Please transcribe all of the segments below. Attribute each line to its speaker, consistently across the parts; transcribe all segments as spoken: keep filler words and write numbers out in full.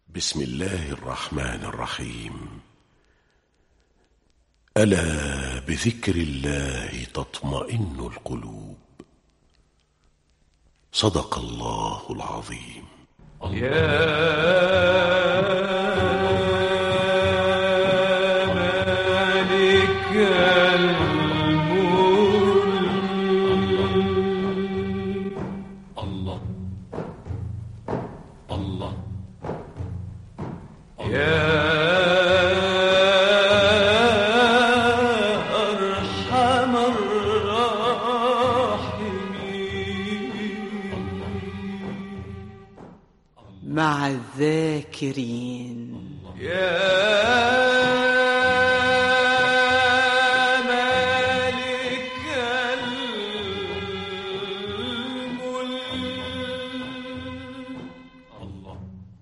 Speaker 1: بسم الله الرحمن الرحيم. ألا بذكر الله تطمئن القلوب. صدق الله العظيم.
Speaker 2: يا مالك الملك. الله الله يا أرحم الراحمين.
Speaker 3: مع الذاكرين.
Speaker 2: يا مالك الملك. الله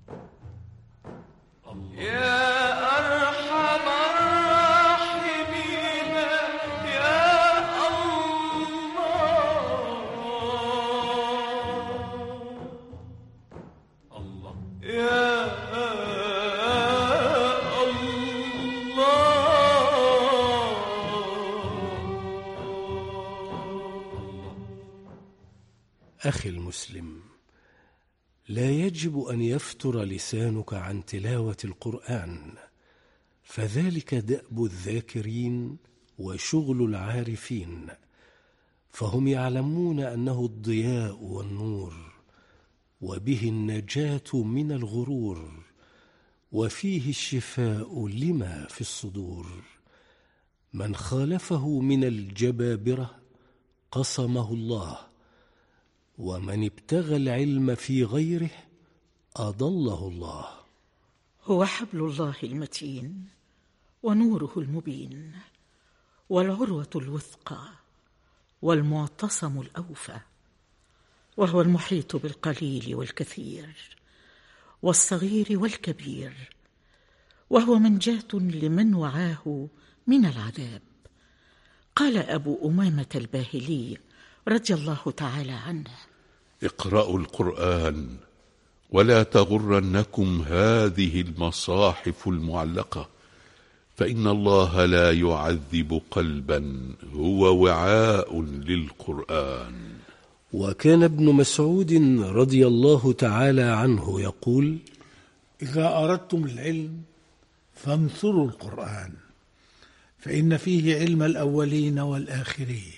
Speaker 2: يا أرحم الراحمين. يا الله يا
Speaker 4: أخي المسلم، لا يجب أن يفتر لسانك عن تلاوة القرآن، فذلك دأب الذاكرين وشغل العارفين، فهم يعلمون أنه الضياء والنور، وبه النجاة من الغرور، وفيه الشفاء لما في الصدور. من خالفه من الجبابرة قصمه الله، ومن ابتغى العلم في غيره أضله الله.
Speaker 5: هو حبل الله المتين ونوره المبين، والعروة الوثقى والمعتصم الأوفى، وهو المحيط بالقليل والكثير والصغير والكبير، وهو منجاة لمن وعاه من العذاب. قال أبو أمامة الباهلي رضي الله تعالى عنه:
Speaker 6: اقرأوا القرآن ولا تغرنكم هذه المصاحف المعلقة، فإن الله لا يعذب قلبا هو وعاء للقرآن.
Speaker 4: وكان ابن مسعود رضي الله تعالى عنه يقول:
Speaker 7: إذا أردتم العلم فانثروا القرآن، فإن فيه علم الأولين والآخرين.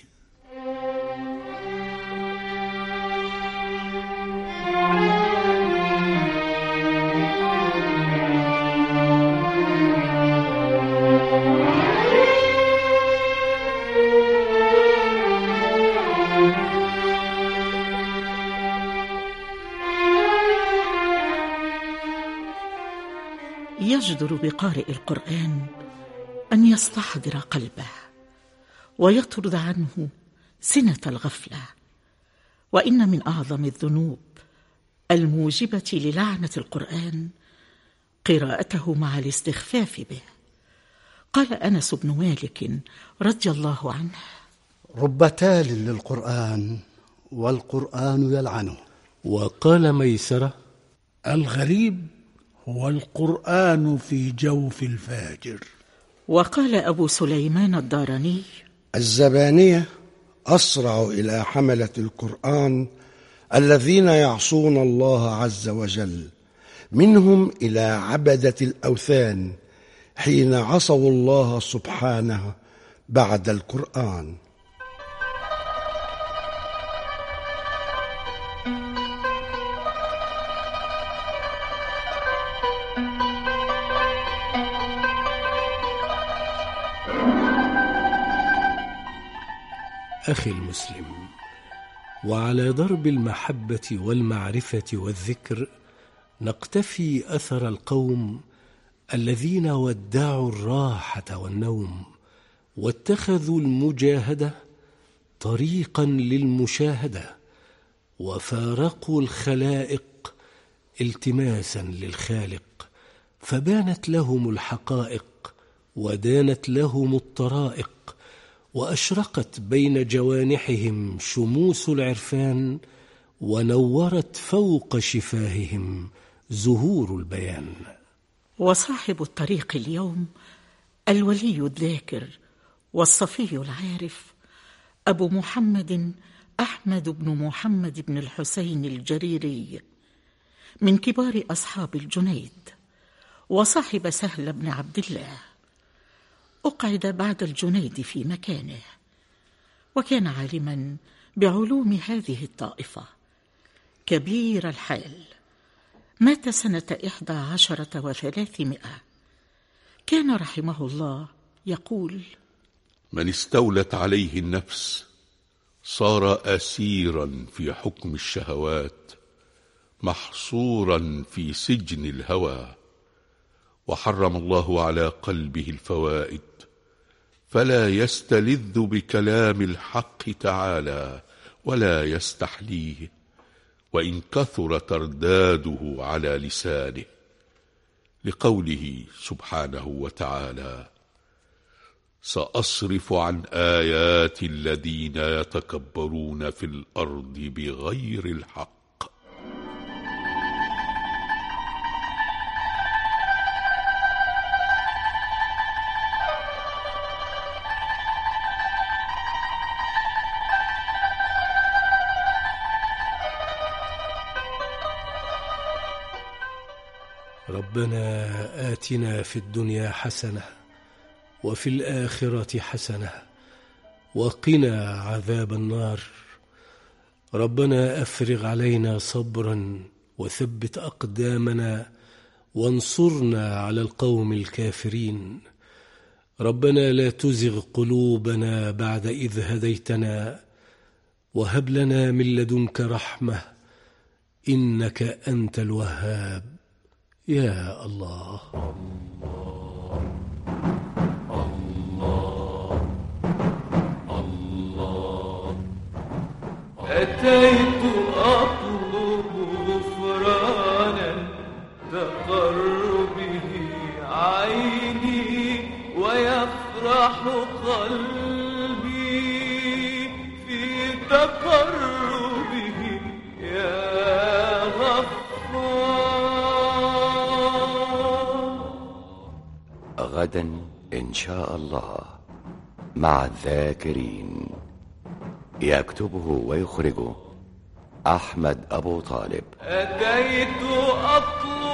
Speaker 5: يجدر بقارئ القرآن أن يستحضر قلبه ويطرد عنه سنة الغفلة، وإن من أعظم الذنوب الموجبة للعنة القرآن قراءته مع الاستخفاف به. قال أنس بن مالك رضي الله عنه:
Speaker 8: رب تال للقرآن والقرآن يلعنه.
Speaker 4: وقال ميسرة:
Speaker 7: الغريب هو القرآن في جوف الفاجر.
Speaker 5: وقال أبو سليمان الداراني:
Speaker 9: الزبانية أسرع إلى حملة القرآن الذين يعصون الله عز وجل، منهم إلى عبدة الأوثان حين عصوا الله سبحانه بعد القرآن.
Speaker 4: أخي المسلم، وعلى ضرب المحبة والمعرفة والذكر نقتفي أثر القوم الذين ودعوا الراحة والنوم، واتخذوا المجاهدة طريقا للمشاهدة، وفارقوا الخلائق التماسا للخالق، فبانت لهم الحقائق ودانت لهم الطرائق، وأشرقت بين جوانحهم شموس العرفان، ونورت فوق شفاههم زهور البيان.
Speaker 5: وصاحب الطريق اليوم الولي الذاكر والصفي العارف أبو محمد أحمد بن محمد بن الحسين الجريري، من كبار أصحاب الجنيد، وصاحب سهل بن عبد الله. أقعد بعد الجنيد في مكانه، وكان عالما بعلوم هذه الطائفة، كبير الحال. مات سنة إحدى عشرة وثلاثمائة. كان رحمه الله يقول:
Speaker 6: من استولت عليه النفس صار أسيرا في حكم الشهوات، محصورا في سجن الهوى. وحرم الله على قلبه الفوائد، فلا يستلذ بكلام الحق تعالى ولا يستحليه، وإن كثر ترداده على لسانه، لقوله سبحانه وتعالى: سأصرف عن آيات الذين يتكبرون في الأرض بغير الحق.
Speaker 4: ربنا آتنا في الدنيا حسنة وفي الآخرة حسنة وقنا عذاب النار. ربنا أفرغ علينا صبرا وثبت أقدامنا وانصرنا على القوم الكافرين. ربنا لا تزغ قلوبنا بعد إذ هديتنا وهب لنا من لدنك رحمة إنك أنت الوهاب. يا الله.
Speaker 2: الله الله أتيت أطلب غفرانا تقر به عيني ويفرح قلبي في تقربه يا غفار.
Speaker 10: غدا إن شاء الله مع الذاكرين، يكتبه ويخرجه أحمد أبو طالب.
Speaker 2: أتيت أطلب